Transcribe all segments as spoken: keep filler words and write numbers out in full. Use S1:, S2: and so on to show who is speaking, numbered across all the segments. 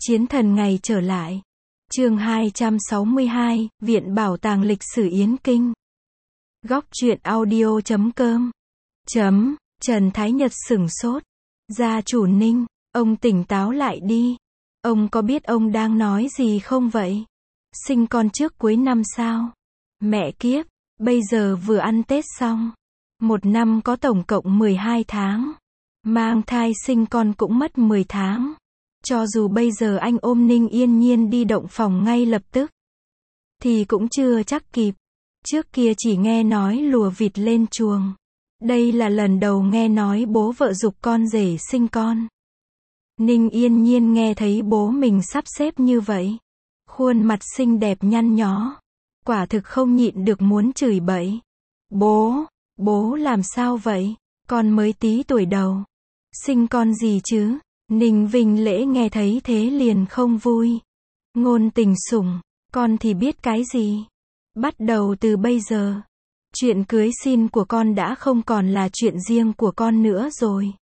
S1: Chiến thần ngày trở lại. Chương hai trăm sáu mươi hai, Viện Bảo tàng Lịch sử Yến Kinh. Góc truyện audio chấm com. Chấm, Trần Thái Nhật sửng sốt. Gia chủ Ninh, ông tỉnh táo lại đi. Ông có biết ông đang nói gì không vậy? Sinh con trước cuối năm sao? Mẹ kiếp, bây giờ vừa ăn Tết xong. Một năm có tổng cộng mười hai tháng. Mang thai sinh con cũng mất mười tháng. Cho dù bây giờ anh ôm Ninh Yên Nhiên đi động phòng ngay lập tức, thì cũng chưa chắc kịp. Trước kia chỉ nghe nói lùa vịt lên chuồng. Đây là lần đầu nghe nói bố vợ giục con rể sinh con. Ninh Yên Nhiên nghe thấy bố mình sắp xếp như vậy, khuôn mặt xinh đẹp nhăn nhó, quả thực không nhịn được muốn chửi bậy. Bố, bố làm sao vậy? Con mới tí tuổi đầu. Sinh con gì chứ? Ninh Vinh Lễ nghe thấy thế liền không vui. Ngôn Tình Sủng, con thì biết cái gì? Bắt đầu từ bây giờ, chuyện cưới xin của con đã không còn là chuyện riêng của con nữa rồi.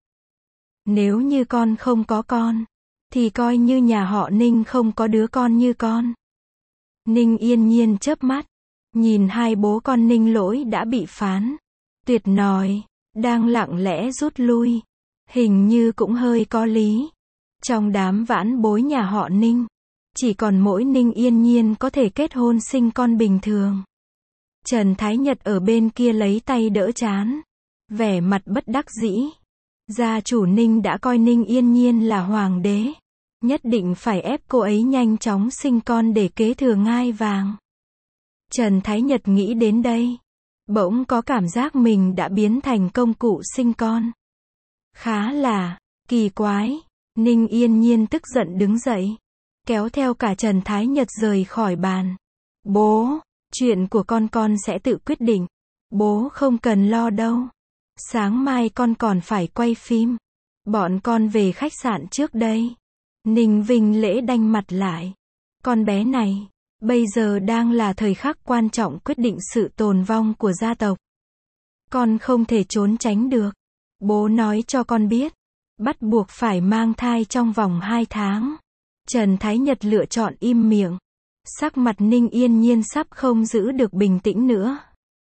S1: Nếu như con không có con, thì coi như nhà họ Ninh không có đứa con như con. Ninh Yên Nhiên chớp mắt, nhìn hai bố con Ninh Lỗi đã bị phán tuyệt nói, đang lặng lẽ rút lui. Hình như cũng hơi có lý. Trong đám vãn bối nhà họ Ninh, chỉ còn mỗi Ninh Yên Nhiên có thể kết hôn sinh con bình thường. Trần Thái Nhật ở bên kia lấy tay đỡ trán, vẻ mặt bất đắc dĩ. Gia chủ Ninh đã coi Ninh Yên Nhiên là hoàng đế, nhất định phải ép cô ấy nhanh chóng sinh con để kế thừa ngai vàng. Trần Thái Nhật nghĩ đến đây, bỗng có cảm giác mình đã biến thành công cụ sinh con. Khá là kỳ quái. Ninh Yên Nhiên tức giận đứng dậy, kéo theo cả Trần Thái Nhật rời khỏi bàn. Bố, chuyện của con con sẽ tự quyết định. Bố không cần lo đâu. Sáng mai con còn phải quay phim. Bọn con về khách sạn trước đây. Ninh Vinh Lễ đanh mặt lại. Con bé này, bây giờ đang là thời khắc quan trọng quyết định sự tồn vong của gia tộc. Con không thể trốn tránh được. Bố nói cho con biết, bắt buộc phải mang thai trong vòng hai tháng. Trần Thái Nhật lựa chọn im miệng. Sắc mặt Ninh Yên Nhiên sắp không giữ được bình tĩnh nữa.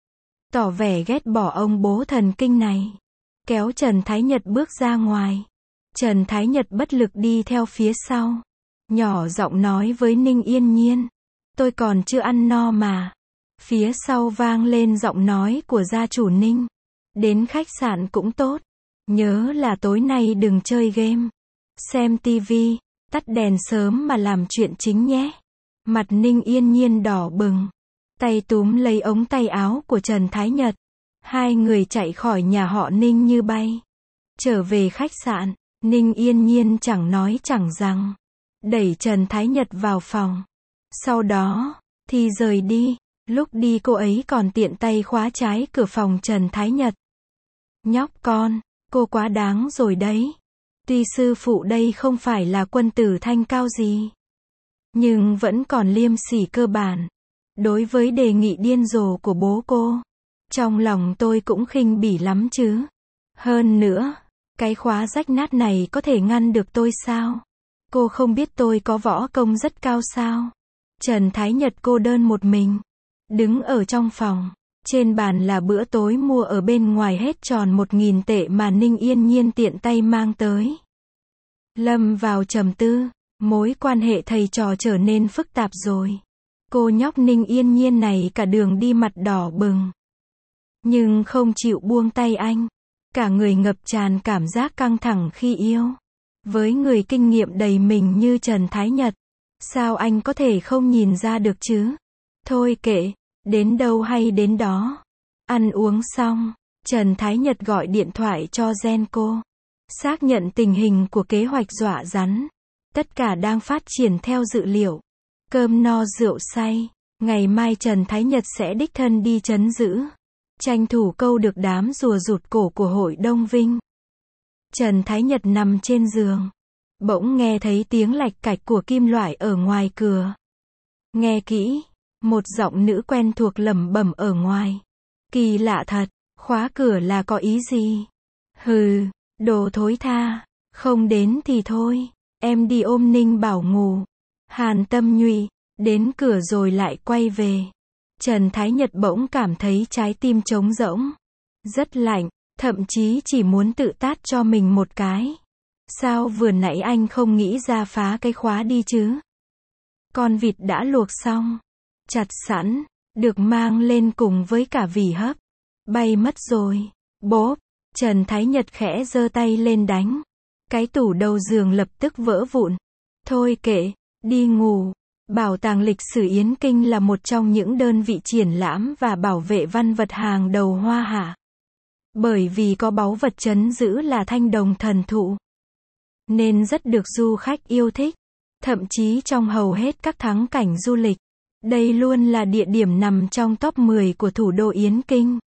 S1: Tỏ vẻ ghét bỏ ông bố thần kinh này. Kéo Trần Thái Nhật bước ra ngoài. Trần Thái Nhật bất lực đi theo phía sau. Nhỏ giọng nói với Ninh Yên Nhiên. Tôi còn chưa ăn no mà. Phía sau vang lên giọng nói của gia chủ Ninh. Đến khách sạn cũng tốt. Nhớ là tối nay đừng chơi game, xem tivi, tắt đèn sớm mà làm chuyện chính nhé. Mặt Ninh Yên Nhiên đỏ bừng, tay túm lấy ống tay áo của Trần Thái Nhật. Hai người chạy khỏi nhà họ Ninh như bay. Trở về khách sạn, Ninh Yên Nhiên chẳng nói chẳng rằng, đẩy Trần Thái Nhật vào phòng. Sau đó, thì rời đi. Lúc đi cô ấy còn tiện tay khóa trái cửa phòng Trần Thái Nhật. Nhóc con, cô quá đáng rồi đấy. Tuy sư phụ đây không phải là quân tử thanh cao gì, nhưng vẫn còn liêm sỉ cơ bản. Đối với đề nghị điên rồ của bố cô, trong lòng tôi cũng khinh bỉ lắm chứ. Hơn nữa, cái khóa rách nát này có thể ngăn được tôi sao? Cô không biết tôi có võ công rất cao sao? Trần Thái Nhật cô đơn một mình, đứng ở trong phòng. Trên bàn là bữa tối mua ở bên ngoài hết tròn một nghìn tệ mà Ninh Yên Nhiên tiện tay mang tới. Lâm vào trầm tư, mối quan hệ thầy trò trở nên phức tạp rồi. Cô nhóc Ninh Yên Nhiên này cả đường đi mặt đỏ bừng, nhưng không chịu buông tay anh. Cả người ngập tràn cảm giác căng thẳng khi yêu. Với người kinh nghiệm đầy mình như Trần Thái Nhật, sao anh có thể không nhìn ra được chứ? Thôi kệ. Đến đâu hay đến đó. Ăn uống xong, Trần Thái Nhật gọi điện thoại cho Genco, xác nhận tình hình của kế hoạch dọa rắn. Tất cả đang phát triển theo dự liệu. Cơm no rượu say, ngày mai Trần Thái Nhật sẽ đích thân đi trấn giữ, tranh thủ câu được đám rùa rụt cổ của hội Đông Vinh. Trần Thái Nhật nằm trên giường, bỗng nghe thấy tiếng lạch cạch của kim loại ở ngoài cửa. Nghe kỹ. Một giọng nữ quen thuộc lẩm bẩm ở ngoài. Kỳ lạ thật, khóa cửa là có ý gì? Hừ, đồ thối tha, không đến thì thôi. em đi ôm Ninh Bảo ngủ. Hàn Tâm Nhụy, đến cửa rồi lại quay về. Trần Thái Nhật bỗng cảm thấy trái tim trống rỗng. Rất lạnh, thậm chí chỉ muốn tự tát cho mình một cái. Sao vừa nãy anh không nghĩ ra phá cái khóa đi chứ? Con vịt đã luộc xong, chặt sẵn, được mang lên cùng với cả vỉ hấp. Bay mất rồi. Bốp, Trần Thái Nhật khẽ giơ tay lên đánh. Cái tủ đầu giường lập tức vỡ vụn. Thôi kệ, đi ngủ. Bảo tàng lịch sử Yến Kinh là một trong những đơn vị triển lãm và bảo vệ văn vật hàng đầu Hoa Hạ. Bởi vì có báu vật trấn giữ là thanh đồng thần thụ, nên rất được du khách yêu thích. Thậm chí trong hầu hết các thắng cảnh du lịch, đây luôn là địa điểm nằm trong top mười của thủ đô Yến Kinh.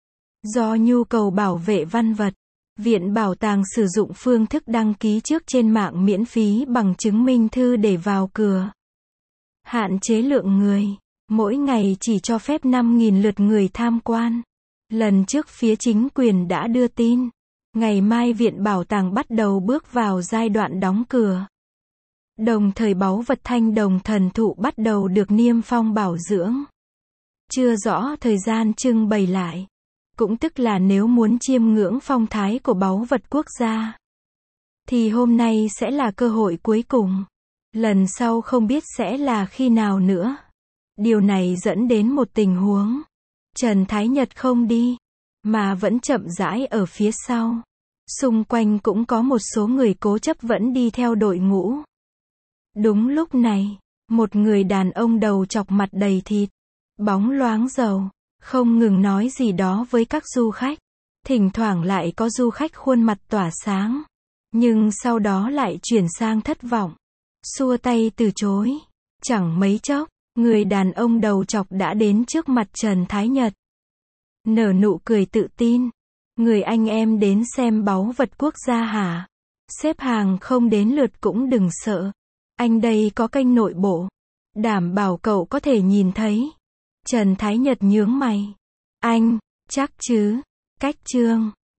S1: Do nhu cầu bảo vệ văn vật, Viện Bảo tàng sử dụng phương thức đăng ký trước trên mạng miễn phí bằng chứng minh thư để vào cửa. Hạn chế lượng người, mỗi ngày chỉ cho phép năm nghìn lượt người tham quan. Lần trước phía chính quyền đã đưa tin, ngày mai Viện Bảo tàng bắt đầu bước vào giai đoạn đóng cửa. Đồng thời báu vật thanh đồng thần thụ bắt đầu được niêm phong bảo dưỡng. Chưa rõ thời gian trưng bày lại. Cũng tức là nếu muốn chiêm ngưỡng phong thái của báu vật quốc gia, thì hôm nay sẽ là cơ hội cuối cùng. Lần sau không biết sẽ là khi nào nữa. Điều này dẫn đến một tình huống. Trần Thái Nhật không đi, mà vẫn chậm rãi ở phía sau. Xung quanh cũng có một số người cố chấp vẫn đi theo đội ngũ. Đúng lúc này, một người đàn ông đầu chọc mặt đầy thịt, bóng loáng dầu, không ngừng nói gì đó với các du khách. Thỉnh thoảng lại có du khách khuôn mặt tỏa sáng, nhưng sau đó lại chuyển sang thất vọng, xua tay từ chối. Chẳng mấy chốc, người đàn ông đầu chọc đã đến trước mặt Trần Thái Nhật. Nở nụ cười tự tin. Người anh em đến xem báu vật quốc gia hả? Xếp hàng không đến lượt cũng đừng sợ. Anh đây có kênh nội bộ. Đảm bảo cậu có thể nhìn thấy. Trần Thái Nhật nhướng mày. Anh, chắc chứ? Cách chương.